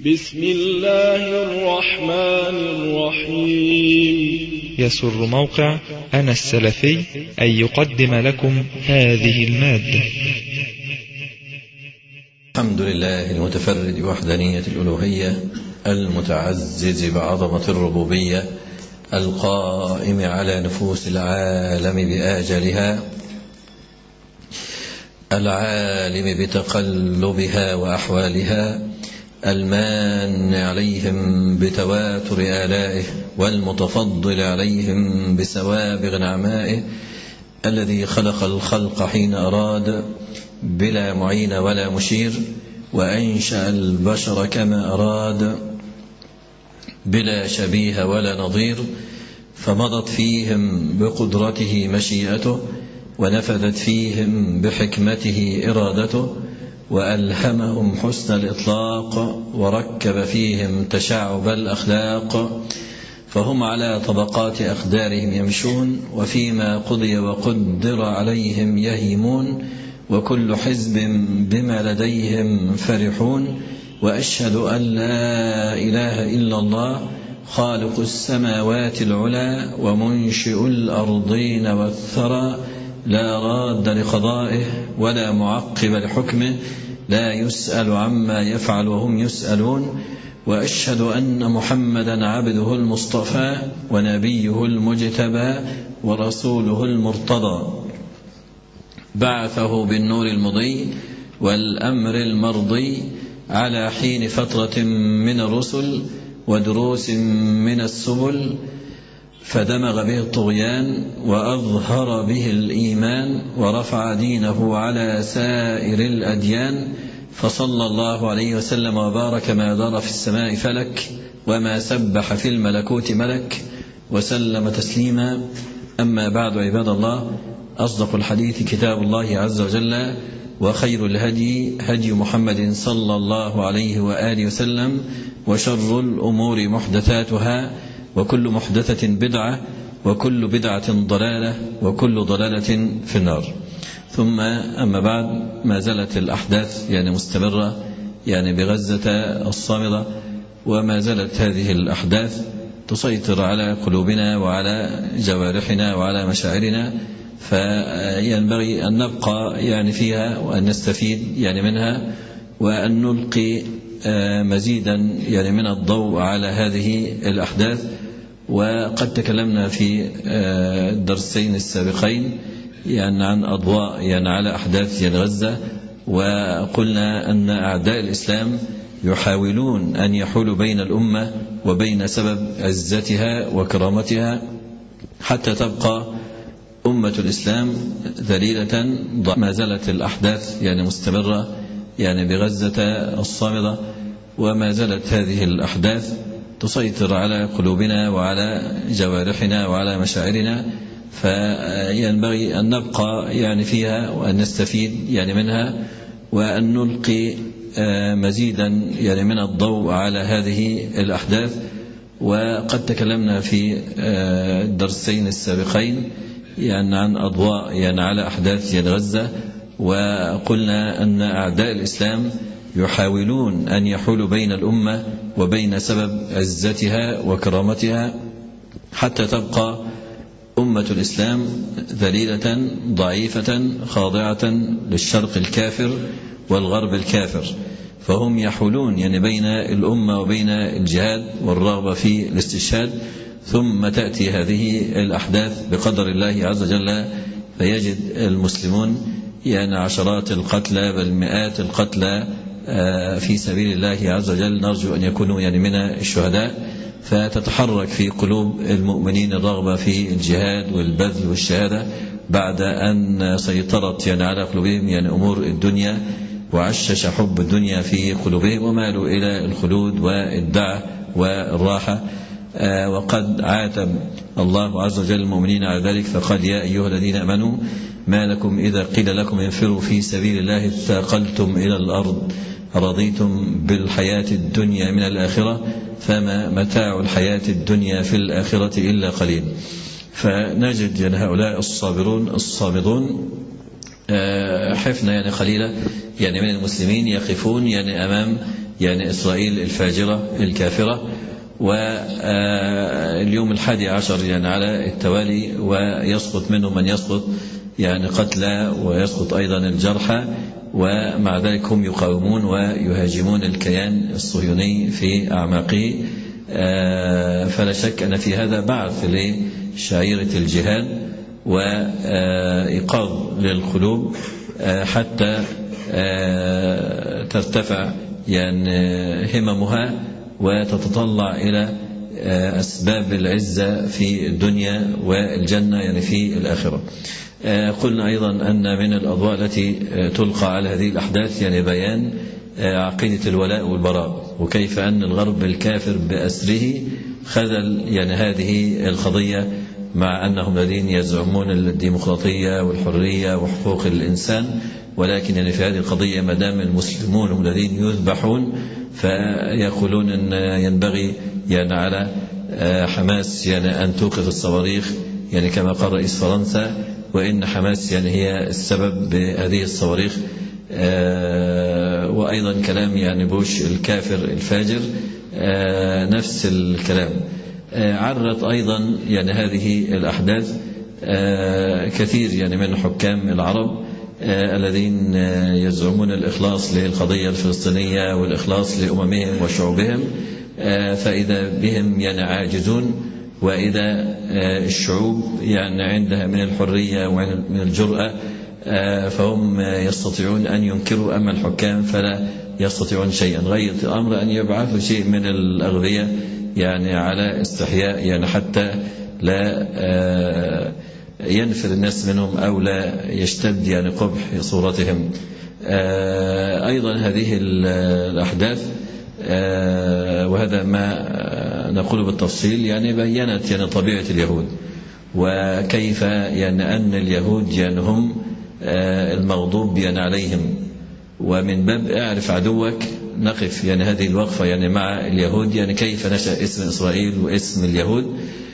بسم الله الرحمن الرحيم. يسر موقع أنا السلفي أن يقدم لكم هذه المادة. الحمد لله المتفرد بوحدانية الألوهية، المتعزز بعظمة الربوبية، القائم على نفوس العالم بآجالها، العالم بتقلبها وأحوالها، المان عليهم بتواتر آلائه، والمتفضل عليهم بسوابغ نعمائه، الذي خلق الخلق حين أراد بلا معين ولا مشير، وأنشأ البشر كما أراد بلا شبيه ولا نظير، فمضت فيهم بقدرته مشيئته، ونفذت فيهم بحكمته إرادته، وألهمهم حسن الإطلاق، وركب فيهم تشعب الأخلاق، فهم على طبقات أقدارهم يمشون، وفيما قضي وقدر عليهم يهيمون، وكل حزب بما لديهم فرحون. وأشهد أن لا إله إلا الله خالق السماوات العلى ومنشئ الأرضين والثرى، لا راد لقضائه ولا معقب لحكمه، لا يسأل عما يفعل وهم يسألون. وأشهد أن محمدا عبده المصطفى ونبيه المجتبى ورسوله المرتضى، بعثه بالنور المضي والأمر المرضي على حين فترة من الرسل ودروس من السبل، فدمغ به الطغيان وأظهر به الإيمان، ورفع دينه على سائر الأديان، فصلى الله عليه وسلم وبارك ما دار في السماء فلك وما سبح في الملكوت ملك، وسلم تسليما. أما بعد، عباد الله، أصدق الحديث كتاب الله عز وجل، وخير الهدي هدي محمد صلى الله عليه وآله وسلم، وشر الأمور محدثاتها، وكل محدثة بدعة، وكل بدعة ضلالة، وكل ضلالة في النار. ثم أما بعد، ما زالت الأحداث مستمرة بغزة الصامدة، وما زالت هذه الأحداث تسيطر على قلوبنا وعلى جوارحنا وعلى مشاعرنا، فينبغي أن نبقى فيها وأن نستفيد منها، وأن نلقي مزيدا من الضوء على هذه الأحداث. وقد تكلمنا في الدرسين السابقين عن أضواء على أحداث غزة، وقلنا أن أعداء الإسلام يحاولون أن يحولوا بين الأمة وبين سبب عزتها وكرامتها، حتى تبقى أمة الإسلام ذليلة. ما زالت الأحداث مستمرة بغزة الصامدة، وما زالت هذه الأحداث تسيطر على قلوبنا وعلى جوارحنا وعلى مشاعرنا، فينبغي أن نبقى فيها وأن نستفيد منها، وأن نلقي مزيدا من الضوء على هذه الأحداث. وقد تكلمنا في الدرسين السابقين عن أضواء على أحداث غزة، وقلنا أن أعداء الإسلام يحاولون أن يحولوا بين الأمة وبين سبب عزتها وكرامتها، حتى تبقى أمة الإسلام ذليلة ضعيفة خاضعة للشرق الكافر والغرب الكافر، فهم يحولون بين الأمة وبين الجهاد والرغبة في الاستشهاد. ثم تأتي هذه الأحداث بقدر الله عز وجل، فيجد المسلمون عشرات القتلى بل مئات القتلى في سبيل الله عز وجل، نرجو أن يكونوا من الشهداء، فتتحرك في قلوب المؤمنين الرغبة في الجهاد والبذل والشهادة، بعد أن سيطرت على قلوبهم أمور الدنيا، وعشش حب الدنيا في قلوبهم، ومالوا إلى الخلود والدعة والراحة. وقد عاتب الله عز وجل المؤمنين على ذلك، فقال: يا أيها الذين آمنوا ما لكم إذا قيل لكم انفروا في سبيل الله اثاقلتم إلى الأرض رضيتم بالحياة الدنيا من الآخرة فما متاع الحياة الدنيا في الآخرة إلا قليل. فنجد هؤلاء الصابرون الصامدون حفنة قليلة من المسلمين يقفون أمام يعني إسرائيل الفاجرة الكافرة. واليوم 11 يعني على التوالي، ويسقط منهم من يسقط يعني قتلى، ويسقط أيضا الجرحى، ومع ذلك هم يقاومون ويهاجمون الكيان الصهيوني في أعماقه. فلا شك أن في هذا بعث لشعيرة الجهاد وإيقاظ للقلوب حتى ترتفع يعني هممها وتتطلع إلى أسباب العزة في الدنيا والجنة يعني في الآخرة. قلنا أيضا أن من الأضواء التي تلقى على هذه الأحداث يعني بيان عقيدة الولاء والبراء، وكيف أن الغرب الكافر بأسره خذل يعني هذه القضية، مع أنهم الذين يزعمون الديمقراطية والحرية وحقوق الإنسان، ولكن يعني في هذه القضية ما دام المسلمون هم الذين يذبحون، فيقولون أن ينبغي يعني على حماس يعني أن توقف الصواريخ، يعني كما قال رئيس فرنسا، وإن حماس يعني هي السبب بهذه الصواريخ. وأيضا كلام يعني بوش الكافر الفاجر نفس الكلام. عرت أيضا يعني هذه الأحداث كثير يعني من حكام العرب الذين يزعمون الإخلاص للقضية الفلسطينية والإخلاص لأممهم وشعوبهم، فإذا بهم يعني عاجزون، وإذا الشعوب يعني عندها من الحرية ومن الجرأة فهم يستطيعون أن ينكروا، أما الحكام فلا يستطيعون شيئا. غاية الأمر أن يبعثوا شيء من الأغذية يعني على استحياء، يعني حتى لا ينفر الناس منهم أو لا يشتد يعني قبح صورتهم. أيضا هذه الأحداث وهذا ما نقول بالتفصيل يعني بيّنت يعني طبيعة اليهود، وكيف يعني أن اليهود يعني هم المغضوب يعني عليهم. ومن باب اعرف عدوك نقف يعني هذه الوقفة يعني مع اليهود، يعني كيف نشأ اسم إسرائيل واسم اليهود،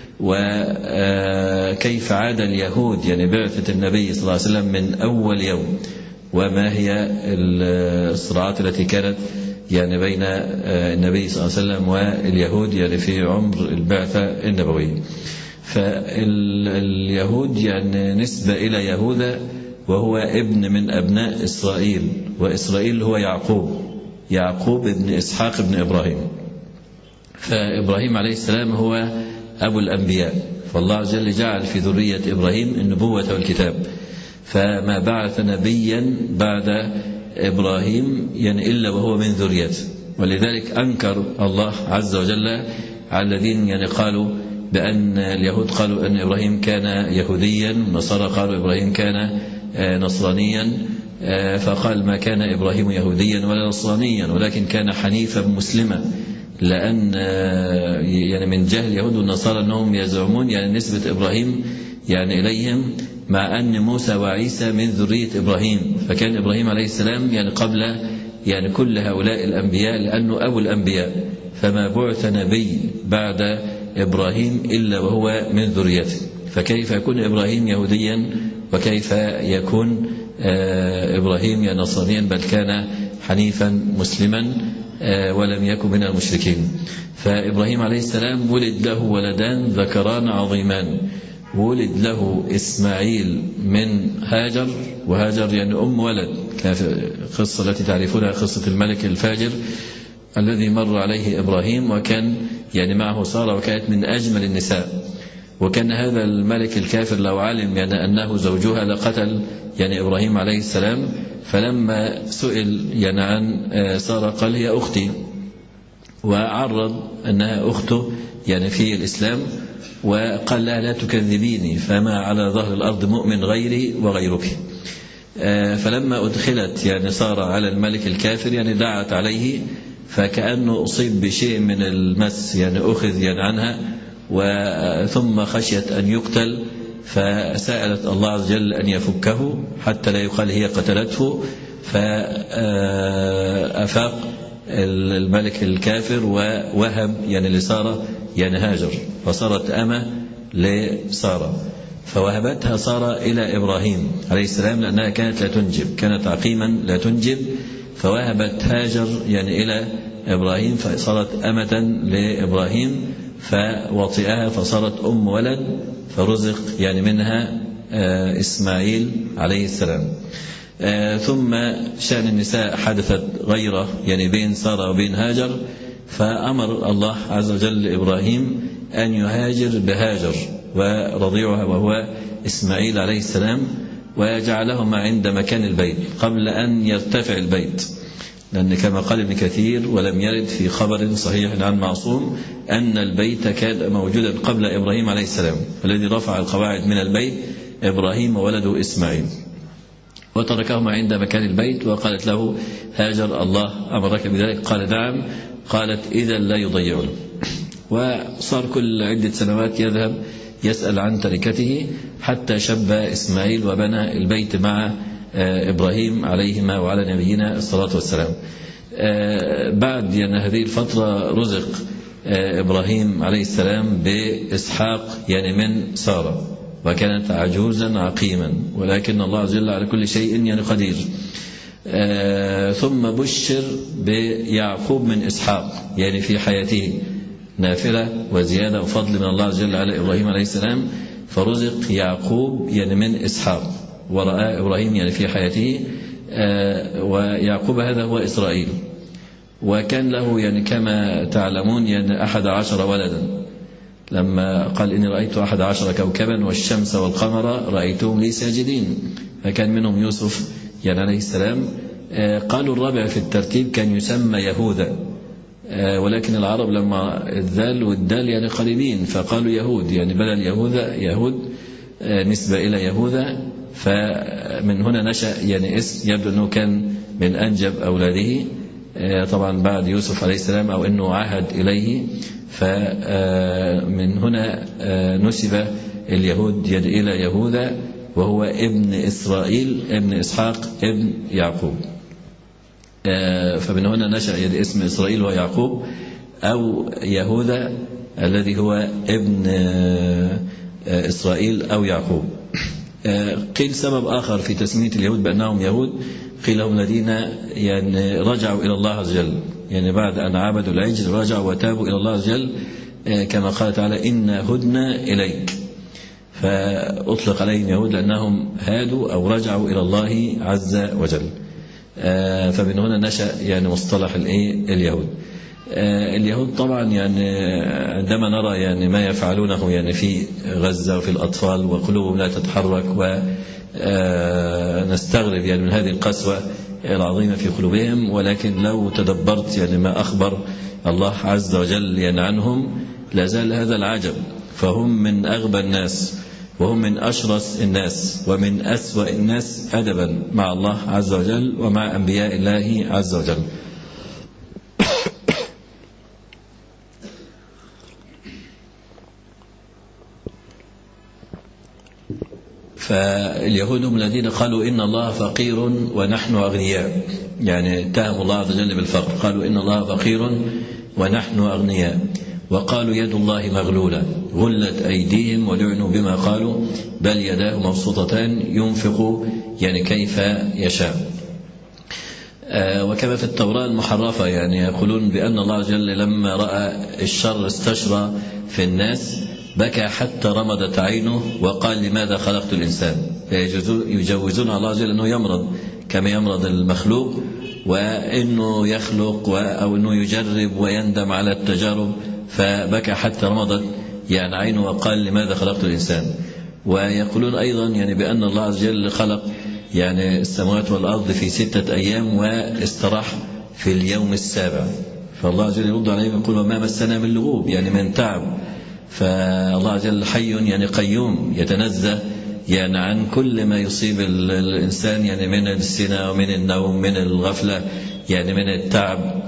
وكيف عاد اليهود يعني بعثة النبي صلى الله عليه وسلم من أول يوم، وما هي الصراعات التي كانت يعني بين النبي صلى الله عليه وسلم واليهود يعني في عمر البعثة النبوية. فاليهود يعني نسبة إلى يهوذا، وهو ابن من أبناء إسرائيل، وإسرائيل هو يعقوب ابن إسحاق ابن إبراهيم. فإبراهيم عليه السلام هو أبو الأنبياء، فالله عز وجل جعل في ذرية إبراهيم النبوة والكتاب، فما بعث نبيا بعد إبراهيم يعني إلا وهو من ذريته. ولذلك أنكر الله عز وجل على الذين يعني قالوا بأن اليهود قالوا أن إبراهيم كان يهوديا، والنصارى قالوا إبراهيم كان نصرانيا، فقال ما كان إبراهيم يهوديا ولا نصرانيا، ولكن كان حنيفا مسلما، لأن يعني من جهل اليهود والنصارى أنهم يزعمون يعني نسبة إبراهيم يعني إليهم، مع أن موسى وعيسى من ذرية إبراهيم، فكان إبراهيم عليه السلام يعني قبل يعني كل هؤلاء الأنبياء، لأنه أبو الأنبياء، فما بعث نبي بعد إبراهيم إلا وهو من ذريته. فكيف يكون إبراهيم يهوديا، وكيف يكون إبراهيم يعني نصرانيا، بل كان حنيفا مسلما ولم يكن من المشركين. فإبراهيم عليه السلام ولد له ولدان ذكران عظيمان، ولد له إسماعيل من هاجر، وهاجر يعني أم ولد، قصة التي تعرفونها قصة الملك الفاجر الذي مر عليه إبراهيم، وكان يعني معه سارة، وكانت من أجمل النساء. وكان هذا الملك الكافر لو علم يعني أنه زوجها لقتل يعني إبراهيم عليه السلام. فلما سئل يعني عن سارة قال هي أختي، وعرض أنها أخته يعني في الإسلام، وقال لها لا تكذبيني، فما على ظهر الأرض مؤمن غيري وغيرك. فلما أدخلت يعني سارة على الملك الكافر يعني دعت عليه، فكأنه أصيب بشيء من المس يعني أخذ يعني عنها، ثم خشيت أن يقتل، فسألت الله عز وجل أن يفكه حتى لا يقال هي قتلته. فأفاق الملك الكافر ووهب يعني لسارة يعني هاجر، فصارت أمة لسارة، فوهبتها سارة إلى إبراهيم عليه السلام، لأنها كانت لا تنجب، كانت عقيما لا تنجب، فوهبت هاجر يعني إلى إبراهيم فصارت أمة لإبراهيم فوطئها فصارت أم ولد فرزق يعني منها إسماعيل عليه السلام. ثم شأن النساء حدثت غيرة يعني بين سارة وبين هاجر، فأمر الله عز وجل إبراهيم أن يهاجر بهاجر ورضيعها وهو إسماعيل عليه السلام، وجعلهما عند مكان البيت قبل أن يرتفع البيت، لأن كما قال ابن كثير ولم يرد في خبر صحيح عن معصوم أن البيت كان موجودا قبل إبراهيم عليه السلام، الذي رفع القواعد من البيت إبراهيم وولده إسماعيل، وتركهما عند مكان البيت. وقالت له هاجر الله أمرك بذلك؟ قال نعم. قالت إذا لا يضيعون. وصار كل عدة سنوات يذهب يسأل عن تركته حتى شب إسماعيل وبنى البيت مع إبراهيم عليهما وعلى نبينا الصلاة والسلام. بعد يعني هذه الفترة رزق إبراهيم عليه السلام بإسحاق يعني من سارة، وكانت عجوزا عقيما، ولكن الله عز وجل على كل شيء يعني قدير. ثم بشر بيعقوب من إسحاق يعني في حياته، نافلة وزيادة وفضل من الله عز وجل على إبراهيم عليه السلام، فرزق يعقوب يعني من إسحاق، ورأى إبراهيم يعني في حياته. ويعقوب هذا هو إسرائيل، وكان له يعني كما تعلمون يعني 11 ولدا، لما قال إني رأيت 11 كوكبا والشمس والقمر رأيتهم لي ساجدين، فكان منهم يوسف يعني عليه السلام. قالوا الرابع في الترتيب كان يسمى يهوذا، ولكن العرب لما الذال والدال يعني قريبين فقالوا يهود، يعني بدل يهوذا يهود نسبة إلى يهوذا، فمن هنا نشأ يعني اسم يبدو أنه كان من أنجب أولاده طبعا بعد يوسف عليه السلام، أو أنه عهد إليه، فمن هنا نسب اليهود إلى يهوذا، وهو ابن إسرائيل ابن إسحاق ابن يعقوب. فمن هنا نشأ اسم إسرائيل ويعقوب، أو يهوذا الذي هو ابن إسرائيل أو يعقوب. قيل سبب آخر في تسمية اليهود بأنهم يهود، قيل هم الذين يعني رجعوا إلى الله عز وجل، يعني بعد أن عبدوا العجل رجعوا وتابوا إلى الله عز وجل، كما قال تعالى إنا هدنا إليك، فأطلق عليهم يهود لأنهم هادوا أو رجعوا إلى الله عز وجل. فمن هنا نشأ يعني مصطلح اليهود. اليهود طبعا يعني عندما نرى يعني ما يفعلونه يعني في غزة وفي الأطفال وقلوبهم لا تتحرك، ونستغرب يعني من هذه القسوة العظيمة في قلوبهم، ولكن لو تدبرت يعني ما أخبر الله عز وجل يعني عنهم لا زال هذا العجب. فهم من أغبى الناس، وهم من أشرس الناس، ومن أسوأ الناس أدبا مع الله عز وجل ومع أنبياء الله عز وجل. فاليهود هم الذين قالوا إن الله فقير ونحن أغنياء، يعني اتهموا الله عز وجل بالفقر، قالوا إن الله فقير ونحن أغنياء، وقالوا يد الله مغلولة غلت أيديهم ولعنوا بما قالوا بل يداه مبسوطتان ينفق يعني كيف يشاء. وكما في التوراة المحرفة يعني يقولون بأن الله عز وجل لما رأى الشر استشرى في الناس بكى حتى رمضت عينه وقال لماذا خلقت الإنسان، يجوزون الله عز وجل أنه يمرض كما يمرض المخلوق، وأنه يخلق أو أنه يجرب ويندم على التجارب، فبكى حتى رمضت يعني عينه وقال لماذا خلقت الإنسان. ويقولون أيضا يعني بأن الله عز وجل خلق يعني السماوات والأرض في 6 أيام واستراح في اليوم السابع، فالله عز وجل يرد عليهم يقول وما مسنا من لغوب يعني من تعب. فالله عز وجل حي يعني قيوم يتنزه يعني عن كل ما يصيب الإنسان يعني من السنة ومن النوم من الغفلة يعني من التعب.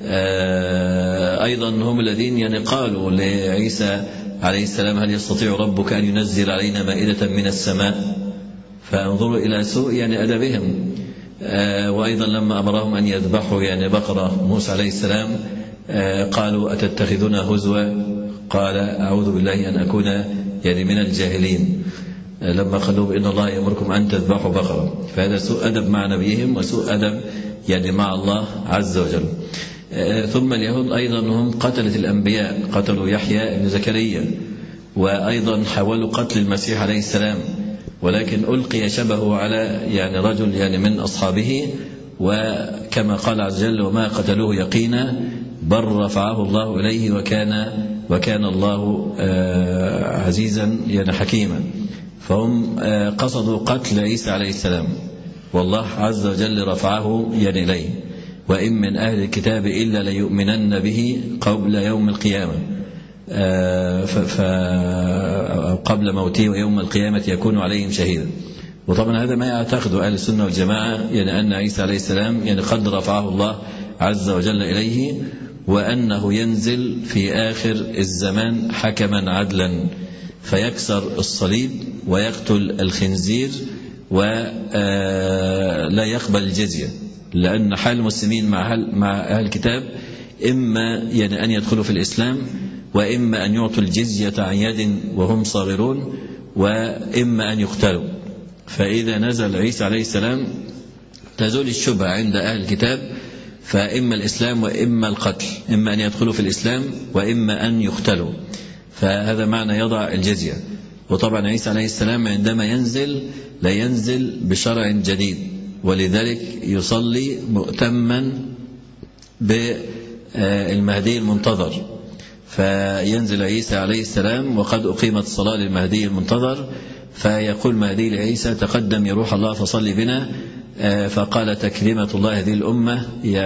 أيضا هم الذين يعني قالوا لعيسى عليه السلام هل يستطيع ربك أن ينزل علينا مائدة من السماء، فانظروا إلى سوء يعني أدبهم. وأيضا لما أمرهم أن يذبحوا يعني بقرة موسى عليه السلام قالوا أتتخذنا هزوا، قال أعوذ بالله أن أكون يعني من الجاهلين، لما قالوا إن الله يأمركم أن تذبحوا بقرة، فهذا سوء أدب مع نبيهم وسوء أدب يعني مع الله عز وجل. ثم اليهود أيضا هم قتلة الأنبياء، قتلوا يحيى بن زكريا، وأيضا حاولوا قتل المسيح عليه السلام، ولكن ألقي شبهه على رجل من أصحابه، وكما قال عز وجل: وما قتلوه يقينا بل رفعه الله إليه وكان الله عزيزا حكيما. فهم قصدوا قتل عيسى عليه السلام، والله عز وجل رفعه إليه: وإن من أهل الكتاب إلا ليؤمنن به قبل يوم القيامة، قبل موته ويوم القيامة يكون عليهم شهيدا. وطبعا هذا ما يعتقده أهل السنة والجماعة، أن عيسى عليه السلام قد رفعه الله عز وجل إليه، وأنه ينزل في آخر الزمان حكما عدلا، فيكسر الصليب ويقتل الخنزير ولا يقبل الجزية، لأن حال المسلمين مع أهل الكتاب إما أن يدخلوا في الإسلام، وإما أن يعطوا الجزية عن يد وهم صاغرون، وإما أن يقتلوا. فإذا نزل عيسى عليه السلام تزول الشبهة عند أهل الكتاب، فإما الإسلام وإما القتل، إما أن يدخلوا في الإسلام وإما أن يقتلوا. فهذا معنى يضع الجزية. وطبعا عيسى عليه السلام عندما ينزل لا ينزل بشرع جديد، ولذلك يصلي مؤتما بالمهدي المنتظر. فينزل عيسى عليه السلام وقد أقيمت الصلاة للمهدي المنتظر، فيقول مهدي لعيسى: تقدم يا روح الله فصلي بنا. فقال: تكريمة الله هذه الأمة،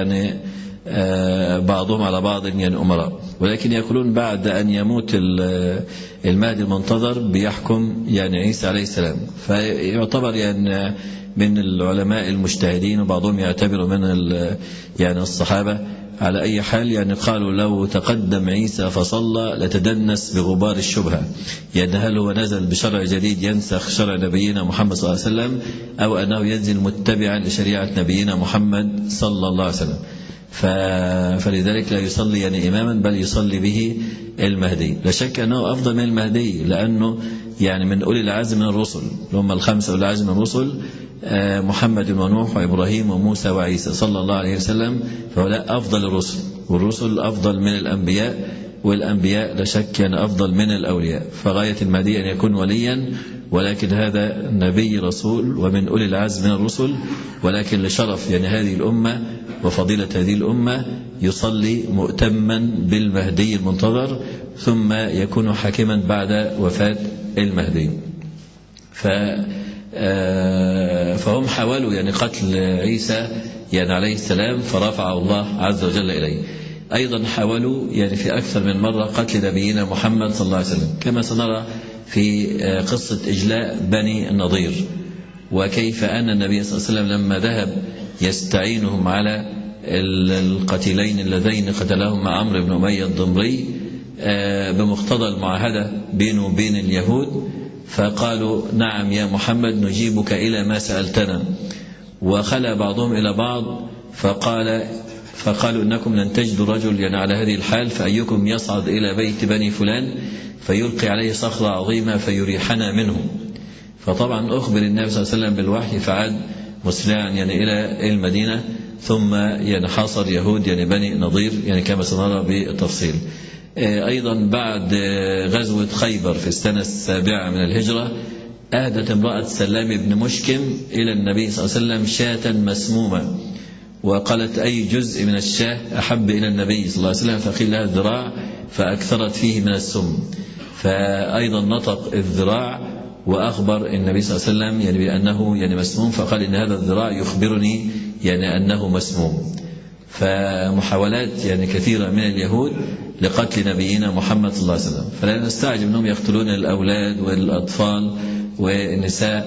بعضهم على بعض أمراء، ولكن يقولون بعد أن يموت المهدي المنتظر بيحكم عيسى عليه السلام. فيعتبر من العلماء المجتهدين، وبعضهم يعتبر من الصحابة. على أي حال قالوا لو تقدم عيسى فصلى لتدنس بغبار الشبهة، هل هو نزل بشرع جديد ينسخ شرع نبينا محمد صلى الله عليه وسلم، أو أنه ينزل متبعا لشريعة نبينا محمد صلى الله عليه وسلم. فلذلك لا يصلي إماما، بل يصلي به المهدي. لا شك أنه أفضل من المهدي، لأنه من أولي العزم من الرسل، هم الخمسة أولي العزم من الرسل: محمد ونوح وإبراهيم وموسى وعيسى صلى الله عليه وسلم. فهؤلاء أفضل الرسل، والرسل أفضل من الأنبياء، والأنبياء لا شك أفضل من الأولياء. فغاية المهدي أن يكون وليا، ولكن هذا نبي رسول ومن أولي العزم من الرسل، ولكن لشرف هذه الأمة وفضيلة هذه الأمة يصلي مؤتما بالمهدي المنتظر، ثم يكون حاكما بعد وفاة المهدي. فهم حاولوا قتل عيسى عليه السلام، فرفعه الله عز وجل إليه. أيضا حاولوا في أكثر من مرة قتل نبينا محمد صلى الله عليه وسلم، كما سنرى في قصة إجلاء بني النضير، وكيف أن النبي صلى الله عليه وسلم لما ذهب يستعينهم على القتيلين اللذين قتلهما عمرو بن أمية الضمري بمقتضى المعاهدة بينه وبين اليهود، فقالوا: نعم يا محمد نجيبك إلى ما سألتنا. وخلى بعضهم إلى بعض فقالوا: إنكم لن تجدوا رجل على هذه الحال، فأيكم يصعد إلى بيت بني فلان فيلقي عليه صخرة عظيمة فيريحنا منه. فطبعا أخبر النبي صلى الله عليه وسلم بالوحي، فعاد مسرعا إلى المدينة، ثم حاصر يهود بني نضير كما سنرى بالتفصيل. أيضا بعد غزوة خيبر في السنة 7 من الهجرة، أهدت امرأة سلام بن مشكم إلى النبي صلى الله عليه وسلم شاة مسمومة، وقالت: أي جزء من الشاة أحب إلى النبي صلى الله عليه وسلم؟ فقيل لها: الذراع، فأكثرت فيه من السم. فأيضا نطق الذراع وأخبر النبي صلى الله عليه وسلم بأنه مسموم، فقال: إن هذا الذراع يخبرني أنه مسموم. فمحاولات كثيرة من اليهود لقتل نبينا محمد صلى الله عليه وسلم، فلا نستعجب أنهم يقتلون الأولاد والأطفال والنساء،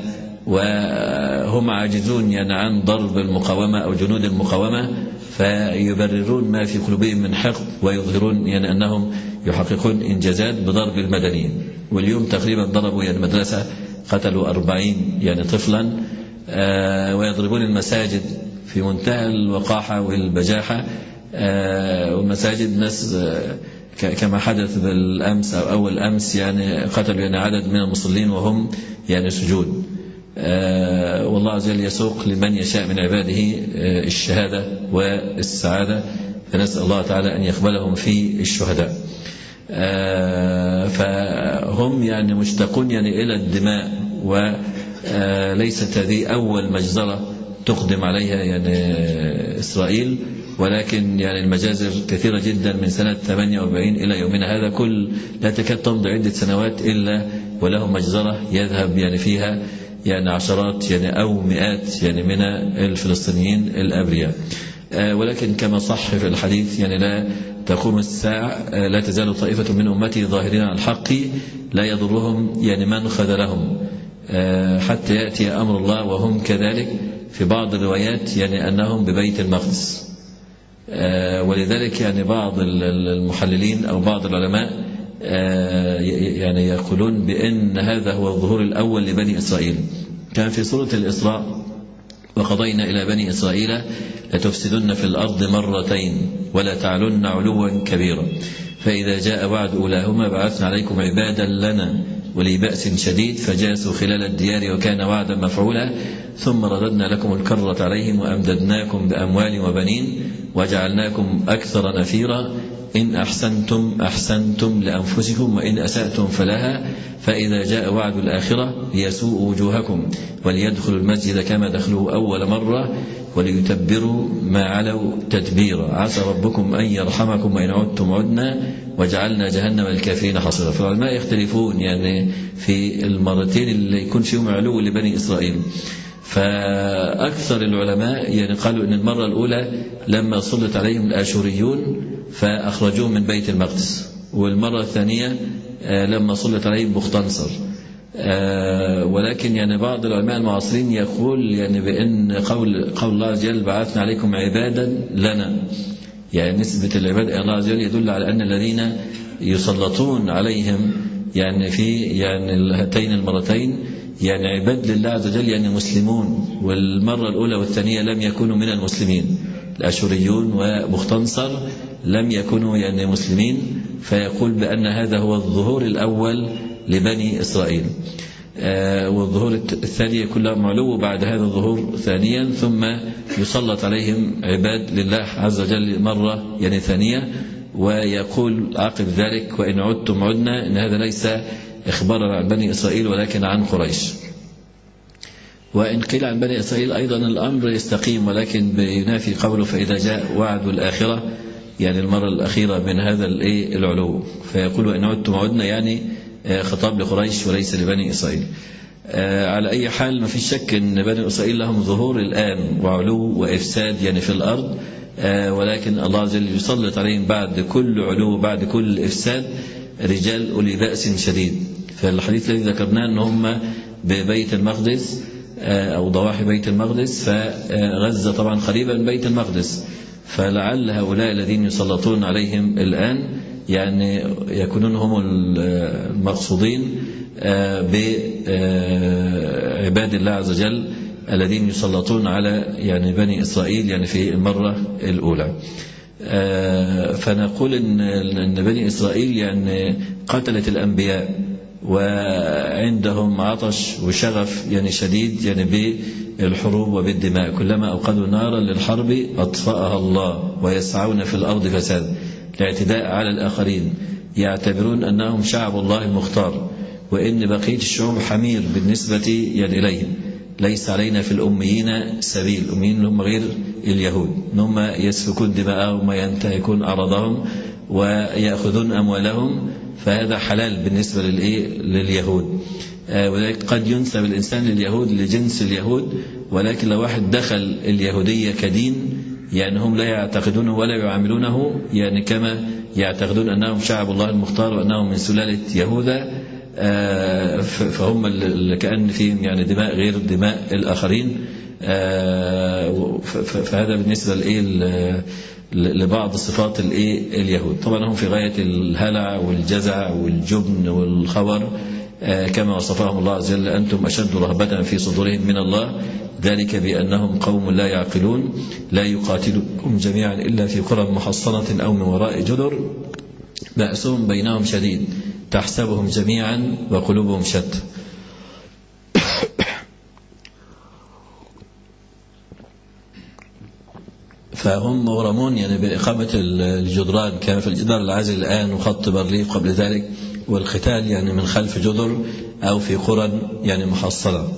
وهم عاجزون عن ضرب المقاومة أو جنود المقاومة، فيبررون ما في قلوبهم من حقد، ويظهرون أنهم يحققون إنجازات بضرب المدنيين. واليوم تقريبا ضربوا مدرسة، قتلوا 40 طفلا، ويضربون المساجد في منتهى الوقاحة والبجاحة. والمساجد ناس كما حدث بالأمس أو أول أمس قتلوا عدد من المصلين وهم سجود. والله عز وجل يسوق لمن يشاء من عباده الشهادة والسعادة، فنسأل الله تعالى أن يقبلهم في الشهداء. فهم يعني مشتاقون يعني إلى الدماء، وليست هذه أول مجزرة تقدم عليها يعني إسرائيل، ولكن يعني المجازر كثيرة جدا من سنة 48 إلى يومنا هذا، لا تكاد تمضي عدة سنوات إلا وله مجزرة يذهب يعني فيها يعني عشرات يعني أو مئات يعني من الفلسطينيين الأبرياء. ولكن كما صح في الحديث يعني لا تقوم الساعة، لا تزال طائفة من أمتي ظاهرين على الحق لا يضرهم يعني من خذلهم حتى يأتي أمر الله وهم كذلك. في بعض الروايات يعني أنهم ببيت المقدس. ولذلك يعني بعض المحللين أو بعض العلماء يعني يقولون بأن هذا هو الظهور الأول لبني إسرائيل. كان في سورة الإسراء: وقضينا إلى بني إسرائيل لتفسدن في الأرض مرتين ولا تعلن علوا كبيرا فإذا جاء وعد أولاهما بعثنا عليكم عبادا لنا ولي بأس شديد فجاسوا خلال الديار وكان وعدا مفعولا ثم رددنا لكم الكرة عليهم وأمددناكم بأموال وبنين وجعلناكم أكثر نفيرا إن أحسنتم أحسنتم لأنفسكم وإن أسأتم فلها فإذا جاء وعد الآخرة ليسوء وجوهكم وليدخلوا المسجد كما دخلوه أول مرة وليتبروا ما علوا تتبيرا عسى ربكم أن يرحمكم وإن عدتم عدنا وجعلنا جهنم الكافرين حصيرا. فالعلماء يختلفون يعني في المرتين اللي يكون فيهم علو لبني إسرائيل. فأكثر العلماء يعني قالوا إن المرة الأولى لما سلط عليهم الآشوريون فأخرجوهم من بيت المقدس، والمرة الثانية لما سلط عليهم بختنصر. ولكن يعني بعض العلماء المعاصرين يقول يعني بأن قول الله عز وجل بعثنا عليكم عبادا لنا، يعني نسبة العباد إلى الله عز وجل يدل على أن الذين يسلطون عليهم يعني في يعني هاتين المرتين يعني عباد لله عز وجل يعني مسلمون، والمرة الأولى والثانية لم يكونوا من المسلمين. الأشوريون وبختنصر لم يكونوا يعني مسلمين، فيقول بأن هذا هو الظهور الأول لبني إسرائيل. والظهور الثاني يكون لهم علو بعد هذا الظهور ثانيا، ثم يسلط عليهم عباد لله عز وجل مرة يعني ثانية. ويقول عقب ذلك وإن عدتم عدنا، إن هذا ليس إخبارا عن بني إسرائيل ولكن عن قريش. وإن قيل عن بني إسرائيل أيضا الأمر يستقيم، ولكن بينافي قوله فإذا جاء وعد الآخرة، يعني المرة الأخيرة من هذا العلو. فيقول وإن عدتم عدنا يعني خطاب لقريش وليس لبني إسرائيل. على أي حال ما في شك أن بني إسرائيل لهم ظهور الآن وعلو وإفساد يعني في الأرض، ولكن الله عز وجل يسلط عليهم بعد كل علو بعد كل إفساد رجال أولي بأس شديد. فالحديث الذي ذكرناه أن هم ببيت المقدس أو ضواحي بيت المقدس، فغزة طبعا قريبا من بيت المقدس، فلعل هؤلاء الذين يسلطون عليهم الآن يعني يكونون هم المقصودين بعباد الله عز وجل الذين يسلطون على يعني بني إسرائيل يعني في المرة الأولى. فنقول إن بني إسرائيل يعني قتلت الأنبياء وعندهم عطش وشغف يعني شديد يعني بالحروب وبالدماء، كلما أوقدوا نارا للحرب أطفأها الله ويسعون في الأرض فساد الاعتداء على الآخرين، يعتبرون أنهم شعب الله المختار وإن بقية الشعوب حمير بالنسبة يعني إليهم. ليس علينا في الأميين سبيل، الأميين هم غير اليهود، هم يسفكون دماءهم وينتهكون أعراضهم ويأخذون أموالهم، فهذا حلال بالنسبة لليهود. وذلك قد ينسب الإنسان لليهود لجنس اليهود، ولكن لو واحد دخل اليهودية كدين يعني هم لا يعتقدونه ولا يعاملونه يعني كما يعتقدون أنهم شعب الله المختار وأنهم من سلالة يهوذا، فهم اللي كأن فيهم يعني دماء غير دماء الآخرين. فهذا بالنسبة لبعض صفات اليهود. طبعا هم في غاية الهلع والجزع والجبن والخور كما وصفهم الله عز وجل أنتم أشد رهبة في صدورهم من الله ذلك بأنهم قوم لا يعقلون لا يقاتلكم جميعا إلا في قرى محصنة أو من وراء جدر بأسهم بينهم شديد تحسبهم جميعا وقلوبهم شتى. فهم مغرمون يعني بإقامة الجدران كما في الجدار العازل الآن وخط بارليف قبل ذلك، والقتال يعني من خلف جدر أو في قرى يعني محصنة.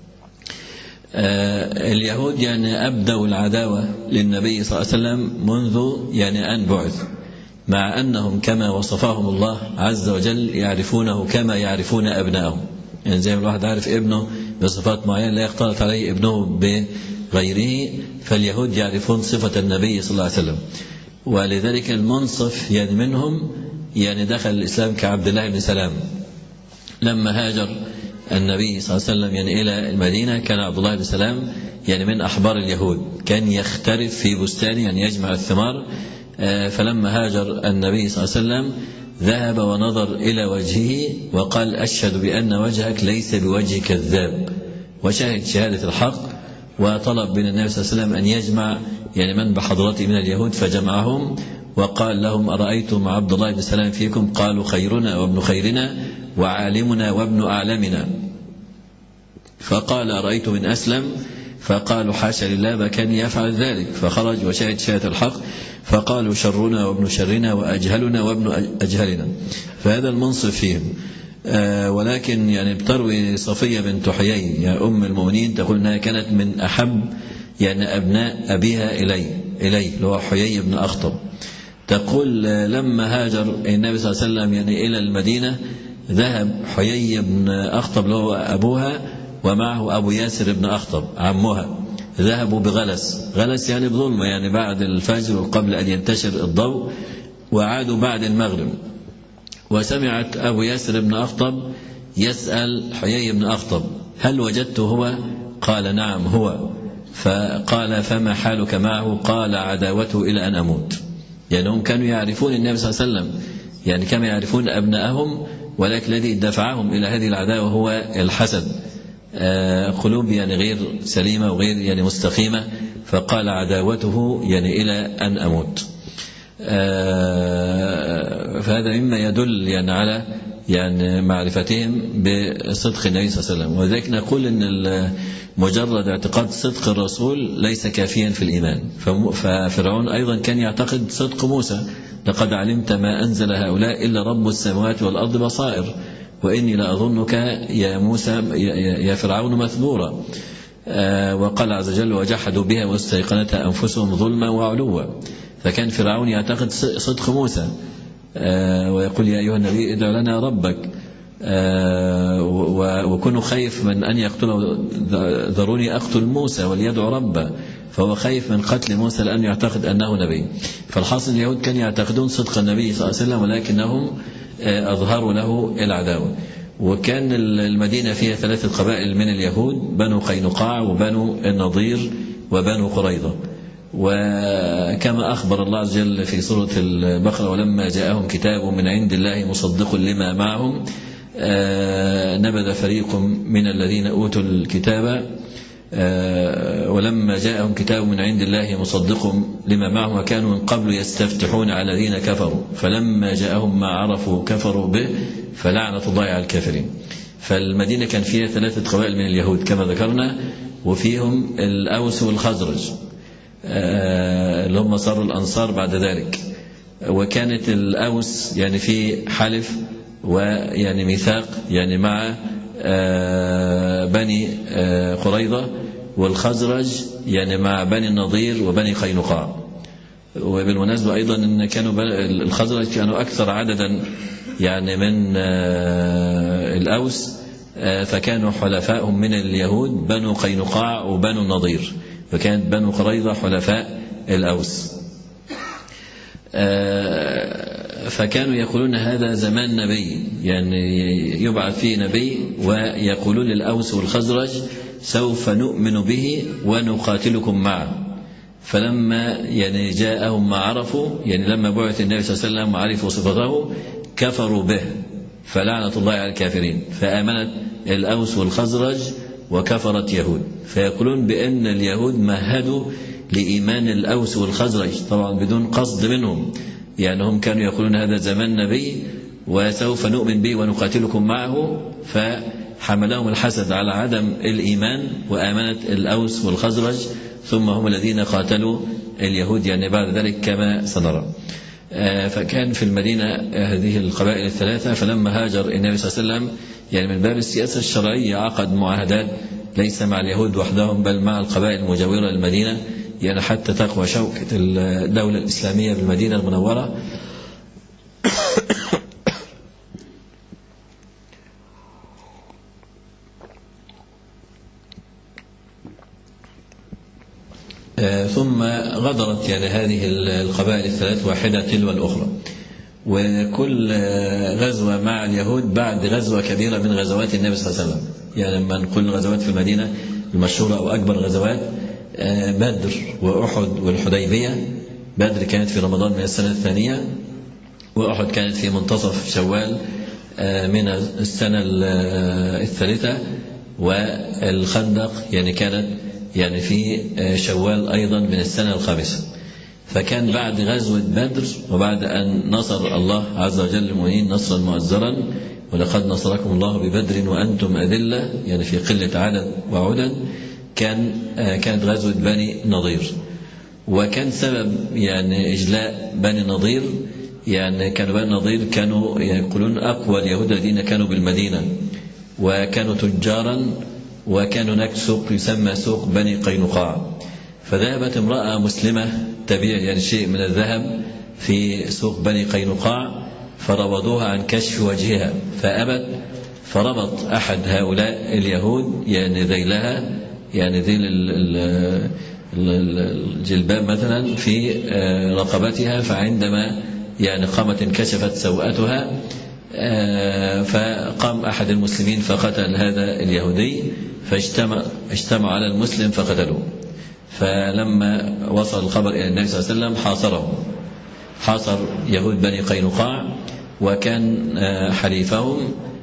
اليهود يعني أبدوا العداوة للنبي صلى الله عليه وسلم منذ يعني أن بعث، مع أنهم كما وصفهم الله عز وجل يعرفونه كما يعرفون أبنائهم. يعني زي ما الواحد عارف ابنه بصفات معينة لا يختلط عليه ابنه بغيره، فاليهود يعرفون صفة النبي صلى الله عليه وسلم. ولذلك المنصف يعني منهم يعني دخل الإسلام كعبد الله بن سلام. لما هاجر النبي صلى الله عليه وسلم يعني إلى المدينة كان عبد الله بن سلام يعني من أحبار اليهود، كان يختلف في بستان يعني يجمع الثمار. فلما هاجر النبي صلى الله عليه وسلم ذهب ونظر إلى وجهه وقال: أشهد بأن وجهك ليس بوجه كذاب، وشهد شهادة الحق. وطلب من النبي صلى الله عليه وسلم أن يجمع يعني من بحضرته من اليهود، فجمعهم وقال لهم: أرأيتم عبد الله بن سلام فيكم؟ قالوا: خيرنا وابن خيرنا وعالمنا وابن أعلمنا. فقال: أرأيت من أسلم؟ فقالوا: حاشا لله ما كان يفعل ذلك. فخرج وشهد شهادة الحق، فقالوا: شرنا وابن شرنا وأجهلنا وابن أجهلنا. فهذا المنصف فيهم. ولكن يعني بتروي صفية بنت حيي يا أم المؤمنين تقول أنها كانت من أحب يعني أبناء أبيها إليه اللي هو حيي بن أخطب. تقول: لما هاجر النبي صلى الله عليه وسلم يعني إلى المدينة ذهب حيي بن أخطب اللي هو أبوها ومعه أبو ياسر بن أخطب عمها، ذهبوا بغلس يعني بظلمة يعني بعد الفجر وقبل أن ينتشر الضوء، وعادوا بعد المغرب. وسمعت أبو ياسر بن أخطب يسأل حيي بن أخطب: هل وجدته هو؟ قال: نعم هو. فقال: فما حالك معه؟ قال: عداوته إلى أن أموت. يعني هم كانوا يعرفون النبي صلى الله عليه وسلم يعني كما يعرفون أبنائهم، ولكن الذي دفعهم إلى هذه العداوة هو الحسد، قلوب يعني غير سليمة وغير يعني مستقيمة. فقال: عداوته يعني إلى أن أموت. فهذا مما يدل يعني على يعني معرفتهم بصدق النبي صلى الله عليه وسلم. وذلك نقول أن مجرد اعتقاد صدق الرسول ليس كافيا في الإيمان. ففرعون أيضا كان يعتقد صدق موسى: لقد علمت ما أنزل هؤلاء إلا رب السماوات والأرض بصائر وإني لأظنك يا موسى يا فرعون مثبورا. وقال عز وجل: وجحدوا بها واستيقنتها أنفسهم ظلما وعلوا. فكان فرعون يعتقد صدق موسى ويقول: يا أيها النبي ادع لنا ربك، وكونوا خايف من أن يقتلوا، ذروني أقتل موسى وليدعو ربه. فهو خايف من قتل موسى لأن يعتقد أنه نبي. فالحاصل اليهود كانوا يعتقدون صدق النبي صلى الله عليه وسلم، ولكنهم أظهروا له العداوة. وكان المدينة فيها 3 قبائل من اليهود: بنو قينقاع وبنو النضير وبنو قريظة. وكما أخبر الله عز وجل في سورة البقرة: ولما جاءهم كتاب من عند الله مصدق لما معهم نبذ فريق من الذين أوتوا الكتاب ولما جاءهم كتاب من عند الله مصدق لما معهم وكانوا من قبل يستفتحون على الذين كفروا فلما جاءهم ما عرفوا كفروا به فلعنة الله على الكافرين. فالمدينة كان فيها 3 قبائل من اليهود كما ذكرنا، وفيهم الأوس والخزرج اللي هم صاروا الأنصار بعد ذلك. وكانت الأوس يعني في حلف ويعني ميثاق يعني مع بني قريظة، والخزرج يعني مع بني النضير وبني قينقاع. وبالمناسبة أيضا أن كانوا الخزرج كانوا أكثر عددا يعني من الأوس، فكانوا حلفائهم من اليهود بنو قينقاع وبنو النضير، فكانت بنو قريظة حلفاء الأوس. فكانوا يقولون هذا زمان نبي، يعني يبعث فيه نبي، ويقولون للأوس والخزرج سوف نؤمن به ونقاتلكم معه. فلما يعني جاءهم ما عرفوا، يعني لما بعث النبي صلى الله عليه وسلم وعرفوا صفته كفروا به فلعنة الله على الكافرين، فآمنت الأوس والخزرج وكفرت يهود. فيقولون بأن اليهود مهدوا لإيمان الأوس والخزرج طبعا بدون قصد منهم، يعني هم كانوا يقولون هذا زمان نبي وسوف نؤمن به ونقاتلكم معه، فحملهم الحسد على عدم الإيمان وآمنت الأوس والخزرج، ثم هم الذين قاتلوا اليهود يعني بعد ذلك كما سنرى. فكان في المدينة هذه القبائل الثلاثة، فلما هاجر النبي صلى الله عليه وسلم يعني من باب السياسة الشرعية عقد معاهدات ليس مع اليهود وحدهم بل مع القبائل المجاورة للمدينة، يعني حتى تقوى شوكة الدولة الإسلامية بالمدينة المنورة. ثم غدرت يعني هذه القبائل الثلاث واحدة تلو الأخرى، وكل غزوة مع اليهود بعد غزوة كبيرة من غزوات النبي صلى الله عليه وسلم. يعني لما نقول الغزوات في المدينة المشهورة أو أكبر غزوات بدر وأحد والحديبية. بدر كانت في رمضان من السنة الثانية، وأحد كانت في منتصف شوال من السنة الثالثة، والخندق يعني كانت يعني في شوال أيضا من السنة الخامسة. فكان بعد غزوة بدر وبعد أن نصر الله عز وجل المؤمنين نصرا مؤزرا، ولقد نصركم الله ببدر وأنتم أذلة، يعني في قلة عدد وعدد، كانت غزوة بني نضير. وكان سبب يعني إجلاء بني نضير، يعني كانوا بني نضير كانوا يقولون أقوى اليهود الذين كانوا بالمدينة، وكانوا تجارا، وكانوا هناك سوق يسمى سوق بني قينقاع. فذهبت امرأة مسلمة تبيع يعني شيء من الذهب في سوق بني قينقاع، فربضوها عن كشف وجهها فأبت، فربط أحد هؤلاء اليهود يعني ذيلها، يعني ذيل الجلباب مثلا في رقبتها، فعندما يعني قامت انكشفت سوءتها، فقام أحد المسلمين فقتل هذا اليهودي، فاجتمعوا على المسلم فقتلوه. فلما وصل الخبر إلى النبي صلى الله عليه وسلم حاصر يهود بني قينقاع، وكان حليفهم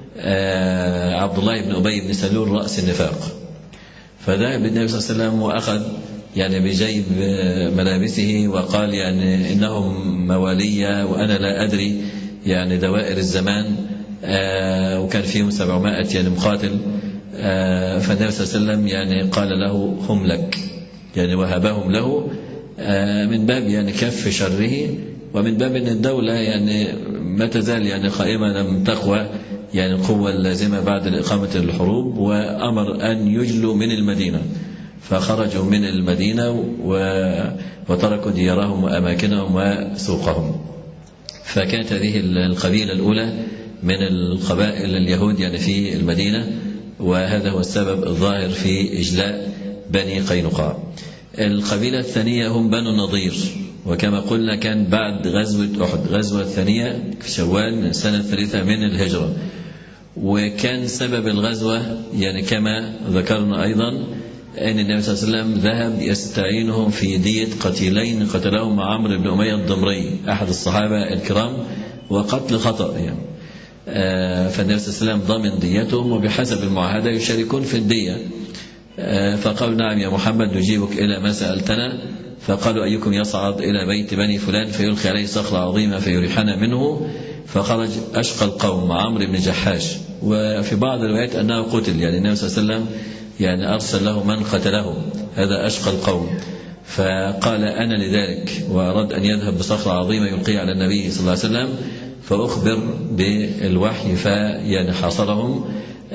عبد الله بن أبي بن سلول رأس النفاق. فذهب النبي صلى الله عليه وسلم وأخذ يعني بجيب ملابسه وقال يعني إنهم موالية وأنا لا أدري يعني دوائر الزمان، وكان فيهم 700 يعني مقاتل. فالنبي صلى الله عليه وسلم يعني قال له هم لك، يعني وهبهم له من باب يعني كف شره، ومن باب أن الدولة يعني ما تزال يعني قائمة لم تقوى يعني القوة اللازمة بعد إقامة الحروب، وأمر أن يجلوا من المدينة. فخرجوا من المدينة وتركوا ديارهم وأماكنهم وسوقهم. فكانت هذه القبيلة الأولى من القبائل اليهود يعني في المدينة، وهذا هو السبب الظاهر في إجلاء بني قينقاع. القبيلة الثانية هم بنو النضير، وكما قلنا كان بعد غزوة أحد، غزوة الثانية في شوال من السنة الثالثة من الهجرة. وكان سبب الغزوة يعني كما ذكرنا أيضا أن النبي صلى الله عليه وسلم ذهب يستعينهم في دية قتيلين قتلهم عمرو بن أمية الضمري أحد الصحابة الكرام، وقتل خطأ يعني. فالنبي صلى الله عليه وسلم ضمن ديتهم، وبحسب المعاهدة يشاركون في الدية. فقالوا نعم يا محمد نجيبك إلى ما سألتنا. فقالوا أيكم يصعد إلى بيت بني فلان فيلقي عليه صخرة عظيمة فيريحنا منه. فخرج أشقى القوم عمرو بن جحاش، وفي بعض الروايات أنه قتل، يعني النبي صلى الله عليه وسلم يعني أرسل له من قتله، هذا أشقى القوم. فقال أنا لذلك، وأراد أن يذهب بصخرة عظيمة يلقيها على النبي صلى الله عليه وسلم، فأخبر بالوحي فيعني حاصرهم،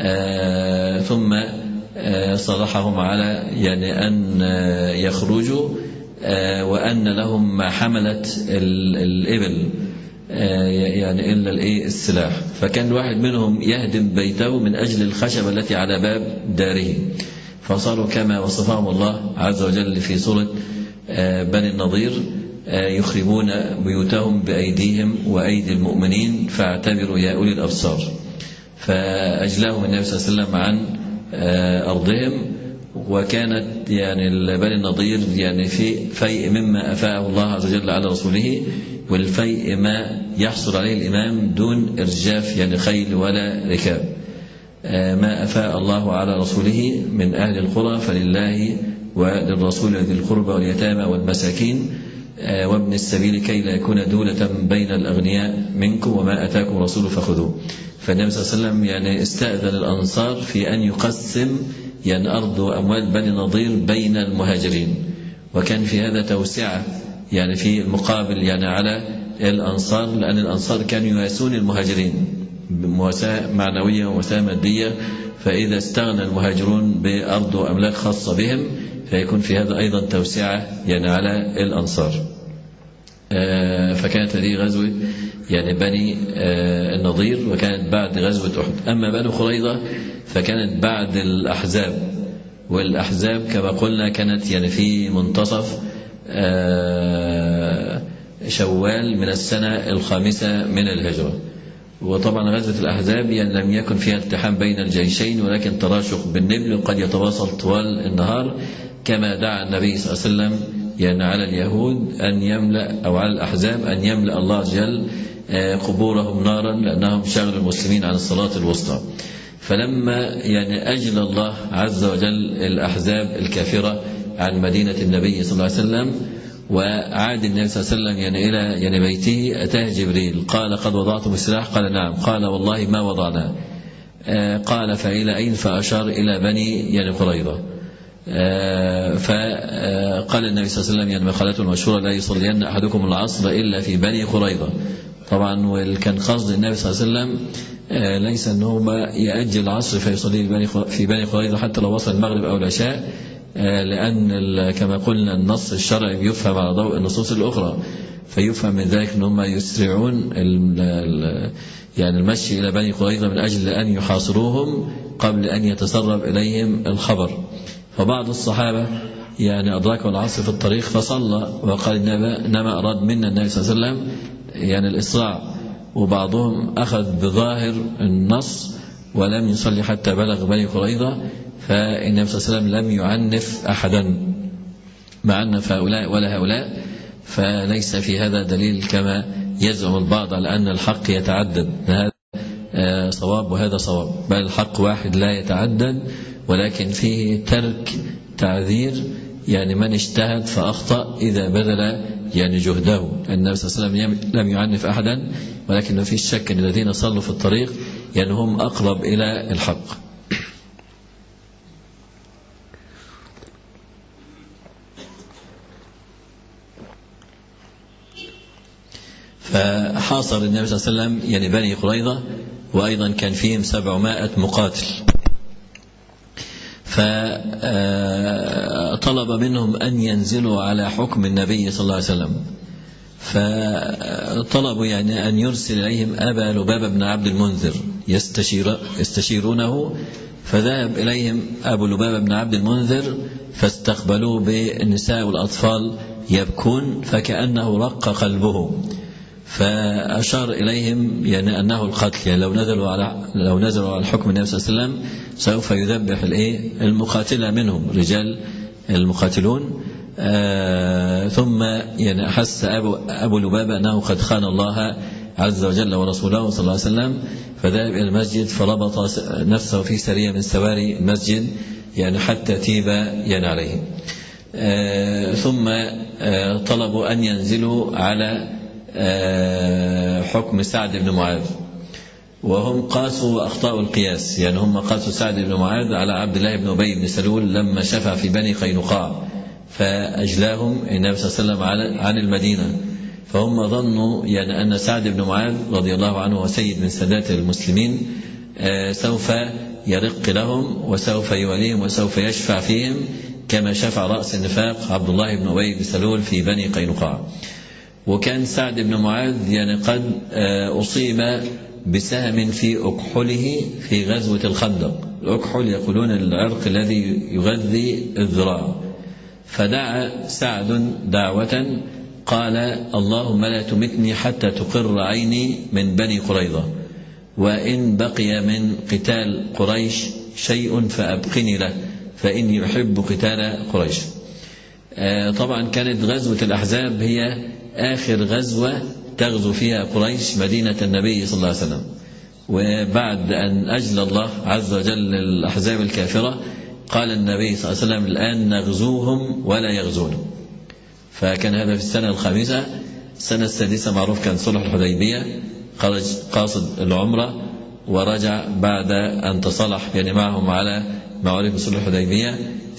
ثم صالحهم على يعني أن يخرجوا، وأن لهم ما حملت الإبل يعني إلا السلاح. فكان الواحد منهم يهدم بيته من أجل الخشبة التي على باب داره، فصاروا كما وصفهم الله عز وجل في سورة بني النضير يخربون بيوتهم بأيديهم وأيدي المؤمنين فاعتبروا يا أولي الأبصار. فأجلاهم النبي صلى الله عليه وسلم عن أرضهم. وكانت يعني بني النضير يعني في فيء مما أفاءه الله عز وجل على رسوله، والفيء ما يحصل عليه الإمام دون إرجاف يعني خيل ولا ركاب. ما أفاء الله على رسوله من أهل القرى فلله وللرسول ذي القربى واليتامى والمساكين وابن السبيل كي لا يكون دولة بين الأغنياء منكم وما أتاكم رسول فخذوه. فالنبي صلى الله عليه وسلم يعني استأذن الأنصار في أن يقسم يعني أرض وأموال بني النضير بين المهاجرين، وكان في هذا توسعة يعني في المقابل يعني على الأنصار، لأن الأنصار كانوا يواسون المهاجرين بمواساة معنوية ومواساة مادية، فإذا استغنى المهاجرون بأرض وأملاك خاصة بهم فيكون في هذا أيضا توسعة يعني على الأنصار. فكانت هذه غزوة يعني بني النضير، وكانت بعد غزوة أحد. أما بني قريظة فكانت بعد الأحزاب، والأحزاب كما قلنا كانت يعني في منتصف شوال من السنة 5 من الهجرة. وطبعا غزوة الأحزاب يعني لم يكن فيها التحام بين الجيشين، ولكن تراشق بالنبل قد يتواصل طوال النهار، كما دعا النبي صلى الله عليه وسلم يعني على اليهود أن يملأ، أو على الأحزاب أن يملأ الله عز وجل قبورهم نارا لأنهم شغلوا المسلمين عن الصلاة الوسطى. فلما يعني أجل الله عز وجل الأحزاب الكافرة عن مدينة النبي صلى الله عليه وسلم، وعاد النبي صلى الله عليه وسلم يعني إلى يعني بيته، أتاه جبريل قال قد وضعتم السلاح؟ قال نعم. قال والله ما وضعنا. قال فإلى أين؟ فأشار إلى بني يعني قريظة. فقال النبي صلى الله عليه وسلم يعني مقالته المشهورة لا يصلين أحدكم العصر إلا في بني قريظة. طبعا وكان قصد النبي صلى الله عليه وسلم ليس أنه يأجل العصر فيصلي في بني قريظة حتى لو وصل المغرب أو العشاء، لأن كما قلنا النص الشرعي يفهم على ضوء النصوص الأخرى، فيفهم من ذلك أنهم يسرعون يعني المشي إلى بني قريظة من أجل أن يحاصروهم قبل أن يتسرب إليهم الخبر. فبعض الصحابة يعني أدركوا العصر في الطريق فصلى وقال إنما أراد منا النبي صلى الله عليه وسلم يعني الإسراع، وبعضهم أخذ بظاهر النص ولم يصلي حتى بلغ بني قريظة، فالنبي صلى الله عليه وسلم لم يعنف أحدا ما عنف هؤلاء ولا هؤلاء. فليس في هذا دليل كما يزعم البعض على أن الحق يتعدد، هذا صواب وهذا صواب، بل الحق واحد لا يتعدد، ولكن فيه ترك تعذير يعني من اجتهد فأخطأ إذا بذل يعني جهده. النبي صلى الله عليه وسلم لم يعنف أحدا، ولكن ما فيش شك أن الذين صلوا في الطريق يعني هم أقرب إلى الحق. فحاصر النبي صلى الله عليه وسلم يعني بني قريظة، وأيضا كان فيهم 700 مقاتل. فطلب منهم أن ينزلوا على حكم النبي صلى الله عليه وسلم، فطلبوا يعني أن يرسل إليهم أبا لبابة بن عبد المنذر يستشيرونه. فذهب إليهم أبو لبابة بن عبد المنذر فاستقبلوه بالنساء والأطفال يبكون، فكأنه رق قلبه، فأشار إليهم يعني أنه القتل، يعني لو نزلوا على الحكم النبي صلى الله عليه وسلم سوف يذبح المقاتلة منهم، رجال المقاتلون. ثم يعني أحس أبو لبابة أنه قد خان الله عز وجل ورسوله صلى الله عليه وسلم، فذهب إلى المسجد فربط نفسه في سرية من سواري المسجد يعني حتى تيب يعني عليه. ثم طلبوا أن ينزلوا على حكم سعد بن معاذ، وهم قاسوا وأخطأوا القياس، يعني هم قاسوا سعد بن معاذ على عبد الله بن أبي بن سلول لما شفع في بني قينقاع فأجلاهم النبي صلى الله عليه وسلم عن المدينة، فهم ظنوا يعني أن سعد بن معاذ رضي الله عنه وسيد من سادات المسلمين سوف يرق لهم وسوف يوليهم وسوف يشفع فيهم كما شفع رأس النفاق عبد الله بن أبي بن سلول في بني قينقاع. وكان سعد بن معاذ يعني قد أصيب بسهم في أكحله في غزوة الخندق. الأكحل يقولون العرق الذي يغذي الذراع، فدعا سعد دعوة قال اللهم لا تمتني حتى تقر عيني من بني قريظة، وإن بقي من قتال قريش شيء فأبقني له فإني أحب قتال قريش. طبعا كانت غزوة الأحزاب هي آخر غزوة تغزو فيها قريش مدينة النبي صلى الله عليه وسلم، وبعد أن أجل الله عز وجل الأحزاب الكافرة قال النبي صلى الله عليه وسلم الآن نغزوهم ولا يغزون. فكان هذا في السنة الخامسة. السنة السادسة معروف كان صلح الحديبية، خرج قاصد العمرة ورجع بعد أن تصالح يعني معهم على موارد صلح الحديبية.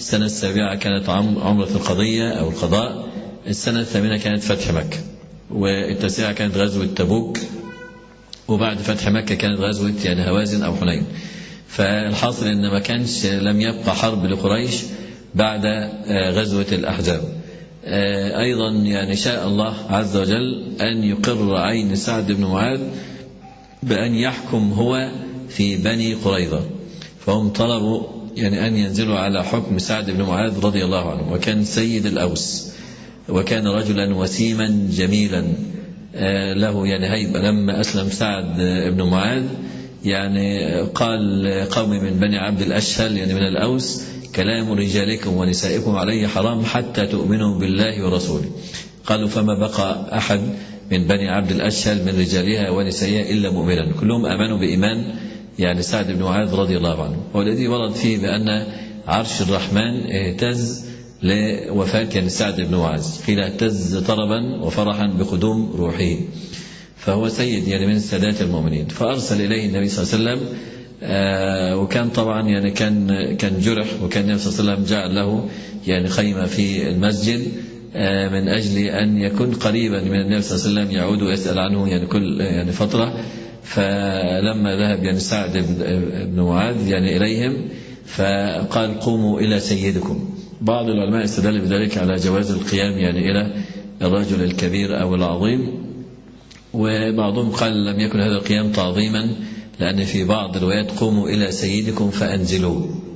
السنة 7 كانت عمرة القضية أو القضاء، السنة 8 كانت فتح مكة، وال9 كانت غزوة تبوك، وبعد فتح مكة كانت غزوة يعني هوازن أو حنين. فالحاصل إن ما كانش لم يبقى حرب لقريش بعد غزوة الأحزاب. أيضا يعني شاء الله عز وجل أن يقر عين سعد بن معاذ بأن يحكم هو في بني قريظة، فهم طلبوا يعني أن ينزلوا على حكم سعد بن معاذ رضي الله عنه، وكان سيد الأوس، وكان رجلا وسيما جميلا له يعني هيبة. لما أسلم سعد بن معاذ يعني قال قوم من بني عبد الأشهل يعني من الأوس: كلام رجالكم ونسائكم عليه حرام حتى تؤمنوا بالله ورسوله. قالوا: فما بقى أحد من بني عبد الأشهل من رجالها ونسائها إلا مؤمنا، كلهم آمنوا بإيمان يعني سعد بن معاذ رضي الله عنه. والذي ورد فيه بأن عرش الرحمن اهتز لوفاة يعني سعد بن معاذ، قيل اهتز طربا وفرحا بقدوم روحه، فهو سيد يعني من سادات المؤمنين. فأرسل إليه النبي صلى الله عليه وسلم، وكان طبعا يعني كان جرح، وكان النبي صلى الله عليه وسلم جعل له يعني خيمة في المسجد من أجل أن يكون قريبا من النبي صلى الله عليه وسلم، يعود ويسأل عنه يعني كل يعني فترة. فلما ذهب يعني سعد بن معاذ يعني إليهم فقال: قوموا إلى سيدكم. بعض العلماء استدل بذلك على جواز القيام يعني إلى الرجل الكبير أو العظيم، وبعضهم قال لم يكن هذا القيام تعظيما، لأن في بعض الروايات: قوموا إلى سيدكم فأنزلوا.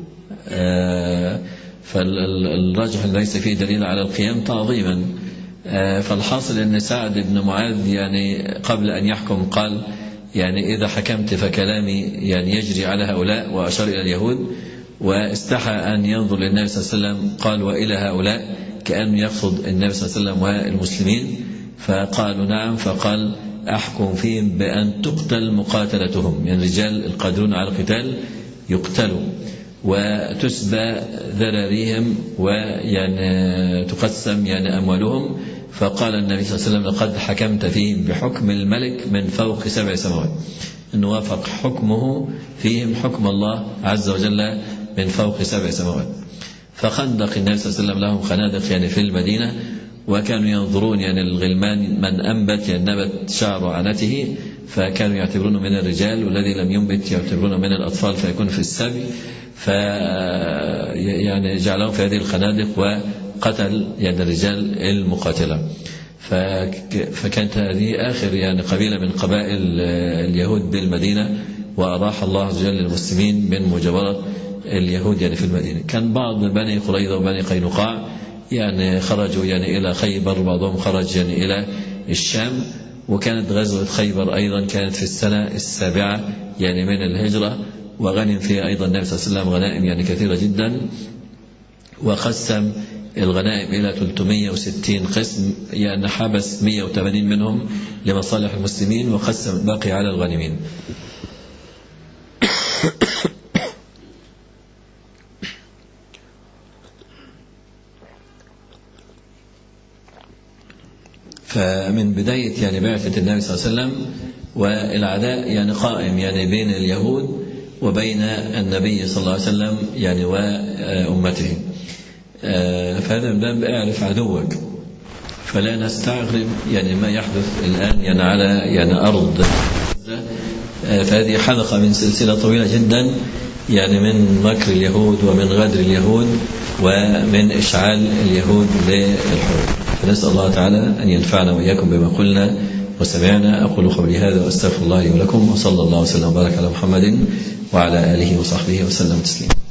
فالراجح ليس فيه دليل على القيام تعظيما. فالحاصل أن سعد بن معاذ يعني قبل أن يحكم قال: يعني إذا حكمت فكلامي يعني يجري على هؤلاء، وأشار إلى اليهود، واستحى أن ينظر للنبي صلى الله عليه وسلم، قال: وإلى هؤلاء، كأنه يقصد النبي صلى الله عليه وسلم والمسلمين. فقالوا: نعم. فقال: أحكم فيهم بأن تقتل مقاتلتهم، يعني رجال القادرون على القتال يقتلوا، وتسبى ذراريهم، ويعني تقسم يعني أموالهم. فقال النبي صلى الله عليه وسلم: لقد حكمت فيهم بحكم الملك من فوق 7 سماوات، أنه وافق حكمه فيهم حكم الله عز وجل من فوق 7 سماوات. فخندق النبي صلى الله عليه وسلم لهم خنادق يعني في المدينة، وكانوا ينظرون يعني الغلمان من أنبت يعني نبت شعر عنته، فكانوا يعتبرونه من الرجال، والذي لم ينبت يعتبرونه من الأطفال فيكون في السبي. يعني جعلهم في هذه الخنادق، وقتل يعني الرجال المقاتلة. فكانت هذه آخر يعني قبيلة من قبائل اليهود بالمدينة، وأراح الله عز وجل المسلمين من مجاورة اليهود يعني في المدينة. كان بعض بني قريظة وبني قينقاع يعني خرجوا يعني إلى خيبر، بعضهم خرج يعني إلى الشام. وكانت غزوة خيبر أيضا كانت في السنة 7 يعني من الهجرة، وغنم فيها أيضا النبي صلى الله عليه وسلم غنائم يعني كثيرة جدا، وقسم الغنائم إلى 360 قسم، يعني حبس 180 منهم لمصالح المسلمين، وقسم الباقي على الغانمين. فمن بداية يعني بعثة النبي صلى الله عليه وسلم والعداء يعني قائم يعني بين اليهود وبين النبي صلى الله عليه وسلم يعني وأمته. فهذا من باب اعرف عدوك، فلا نستغرب يعني ما يحدث الآن يعني على يعني أرض. فهذه حلقة من سلسلة طويلة جدا يعني من مكر اليهود ومن غدر اليهود ومن إشعال اليهود للحروب. فنسأل الله تعالى أن ينفعنا وإياكم بما قلنا وسمعنا. أقول قولي هذا وأستغفر الله لي ولكم، وصلى الله وسلم وبارك على محمد وعلى آله وصحبه وسلم تسليما.